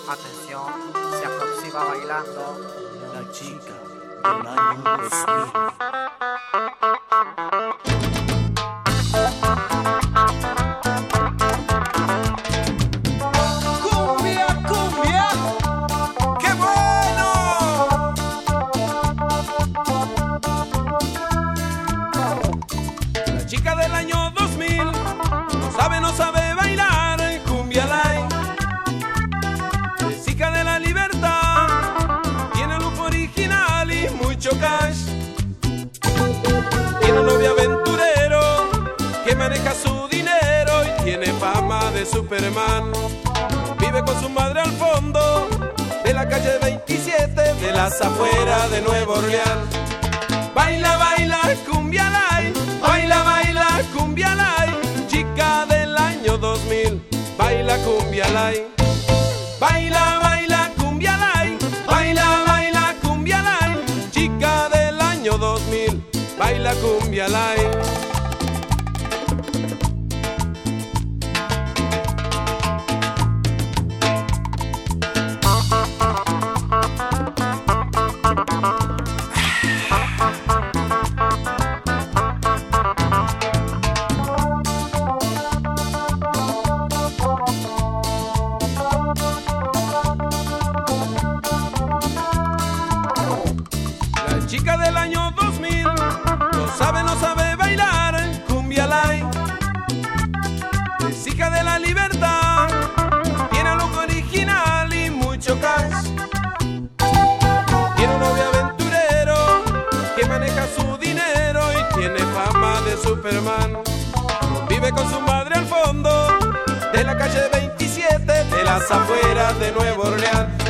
Atención, se aproxima bailando la chica del año 2000. ¡Cumbia, cumbia! ¡Qué bueno! La chica del año 2000 no sabe bailar en cumbia light. Es chica de la libertad, tiene look original y mucho cash. Tiene un novio aventurero que maneja su dinero y tiene fama de Superman. Vive con su madre al fondo de la calle 27 de las afueras de Nueva Orleans. Baila, baila, cumbia light. Baila, baila, cumbia light. Chica del año 2000, baila cumbia light. Baila, baila, cumbia light. Baila, baila, cumbia light. Chica del año 2000, baila cumbia light. Chica del año 2000, no sabe bailar en cumbia light. Es hija de la libertad, tiene look original y mucho cash. Tiene un novio aventurero que maneja su dinero y tiene fama de Superman. Vive con su madre al fondo de la calle 27 de las afueras de Nueva Orleans.